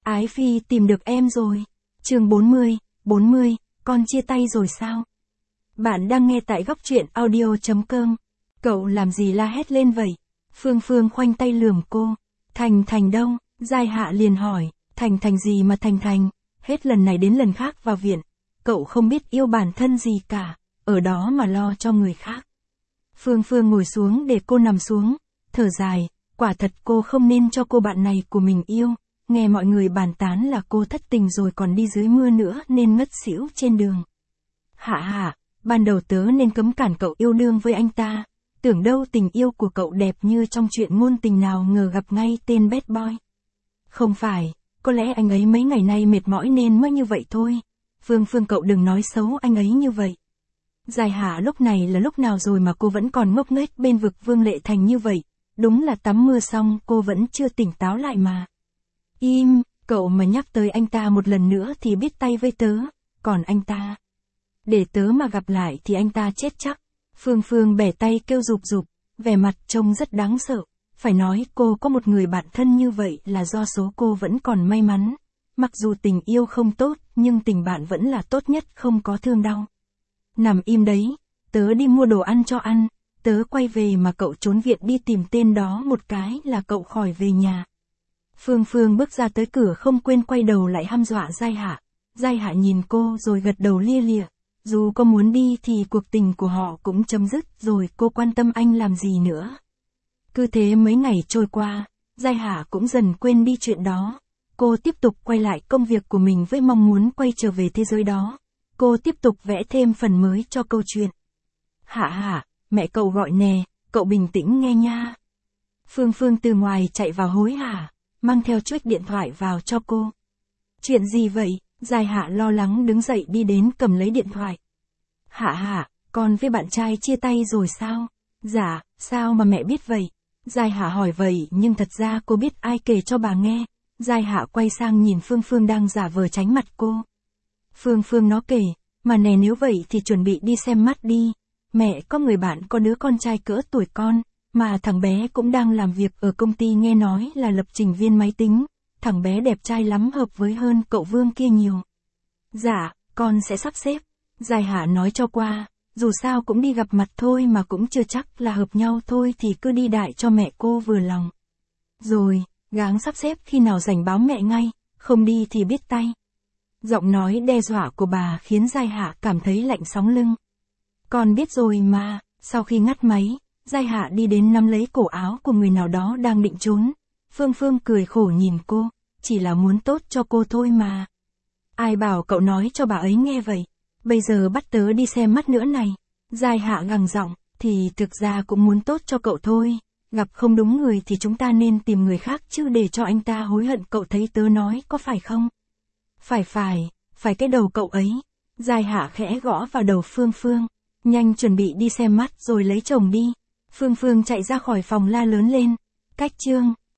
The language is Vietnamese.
Ái Phi tìm được em rồi. Chương 40, con chia tay rồi sao? Bạn đang nghe tại góc truyện audio.com. Cậu làm gì la hét lên vậy? Phương Phương khoanh tay lườm cô. Thành đâu? Giai Hạ liền hỏi. Thành gì mà Thành? Hết lần này đến lần khác vào viện. Cậu không biết yêu bản thân gì cả, ở đó mà lo cho người khác. Phương Phương ngồi xuống để cô nằm xuống, thở dài, quả thật cô không nên cho cô bạn này của mình yêu. Nghe mọi người bàn tán là cô thất tình rồi còn đi dưới mưa nữa nên ngất xỉu trên đường. Hạ, ban đầu tớ nên cấm cản cậu yêu đương với anh ta. Tưởng đâu tình yêu của cậu đẹp như trong chuyện ngôn tình nào ngờ gặp ngay tên bad boy. Không phải, có lẽ anh ấy mấy ngày nay mệt mỏi nên mới như vậy thôi. Phương cậu đừng nói xấu anh ấy như vậy. Giai Hạ lúc này là lúc nào rồi mà cô vẫn còn ngốc nghếch bên vực Vương Lệ Thành như vậy. Đúng là tắm mưa xong cô vẫn chưa tỉnh táo lại mà. Im, cậu mà nhắc tới anh ta một lần nữa thì biết tay với tớ, còn anh ta. Để tớ mà gặp lại thì anh ta chết chắc. Phương bẻ tay kêu rụp, vẻ mặt trông rất đáng sợ. Phải nói cô có một người bạn thân như vậy là do số cô vẫn còn may mắn. Mặc dù tình yêu không tốt, nhưng tình bạn vẫn là tốt nhất, không có thương đau. Nằm im đấy, tớ đi mua đồ ăn cho ăn, tớ quay về mà cậu trốn viện đi tìm tên đó một cái là cậu khỏi về nhà. Phương bước ra tới cửa không quên quay đầu lại hăm dọa Giai Hạ. Giai Hạ nhìn cô rồi gật đầu lia lịa. Dù có muốn đi thì cuộc tình của họ cũng chấm dứt rồi, cô quan tâm anh làm gì nữa. Cứ thế mấy ngày trôi qua, Giai Hạ cũng dần quên đi chuyện đó. Cô tiếp tục quay lại công việc của mình với mong muốn quay trở về thế giới đó. Cô tiếp tục vẽ thêm phần mới cho câu chuyện. Hạ, mẹ cậu gọi nè, cậu bình tĩnh nghe nha. Phương từ ngoài chạy vào hối hả, mang theo chuếch điện thoại vào cho cô. Chuyện gì vậy? Giai Hạ lo lắng đứng dậy đi đến cầm lấy điện thoại. Hạ, con với bạn trai chia tay rồi sao? Dạ, sao mà mẹ biết vậy? Giai Hạ hỏi vậy nhưng thật ra cô biết ai kể cho bà nghe. Giai Hạ quay sang nhìn Phương đang giả vờ tránh mặt cô. Phương nó kể, mà nè nếu vậy thì chuẩn bị đi xem mắt đi. Mẹ có người bạn có đứa con trai cỡ tuổi con, mà thằng bé cũng đang làm việc ở công ty, nghe nói là lập trình viên máy tính. Thằng bé đẹp trai lắm, hợp với hơn cậu Vương kia nhiều. Dạ, con sẽ sắp xếp. Giai Hạ nói cho qua, dù sao cũng đi gặp mặt thôi mà cũng chưa chắc là hợp nhau, thôi thì cứ đi đại cho mẹ cô vừa lòng. Rồi, gắng sắp xếp khi nào rảnh báo mẹ ngay, không đi thì biết tay. Giọng nói đe dọa của bà khiến Giai Hạ cảm thấy lạnh sống lưng. Con biết rồi mà. Sau khi ngắt máy, Giai Hạ đi đến nắm lấy cổ áo của người nào đó đang định trốn. Phương cười khổ nhìn cô, chỉ là muốn tốt cho cô thôi mà. Ai bảo cậu nói cho bà ấy nghe vậy? Bây giờ bắt tớ đi xem mắt nữa này. Giai Hạ gằn giọng, thì thực ra cũng muốn tốt cho cậu thôi. Gặp không đúng người thì chúng ta nên tìm người khác chứ để cho anh ta hối hận, cậu thấy tớ nói có phải không? Phải cái đầu cậu ấy. Giai Hạ khẽ gõ vào đầu Phương. Nhanh chuẩn bị đi xem mắt rồi lấy chồng đi. Phương chạy ra khỏi phòng la lớn lên. Cách chương